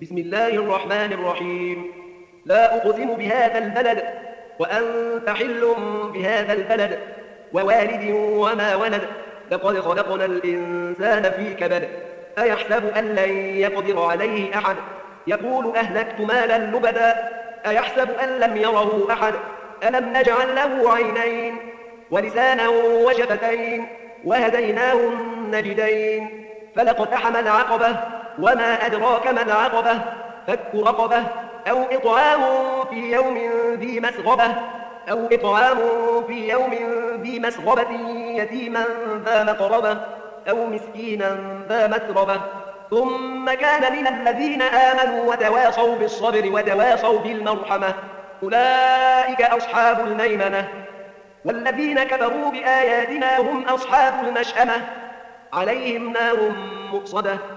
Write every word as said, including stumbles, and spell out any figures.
بسم الله الرحمن الرحيم. لا أقسم بهذا البلد وأنت حل بهذا البلد ووالد وما ولد. لقد خلقنا الإنسان في كبد. أيحسب أن لن يقدر عليه أحد. يقول أهلكت مالا لبدا. أيحسب أن لم يره أحد. ألم نجعل له عينين ولسانا وشفتين وهديناه النجدين. فلاقتحم العقبة وما أدراك ما العقبة. فك رقبة أو إطعام في يوم ذي مسغبة أو إطعام في يوم ذي مسغبة يتيما ذا مقربة أو مسكينا ذا متربة. ثم كان من الذين آمنوا وتواصوا بالصبر وتواصوا بالمرحمة أولئك أصحاب الميمنة. والذين كفروا بآياتنا هم أصحاب المشأمة عليهم نار مؤصدة.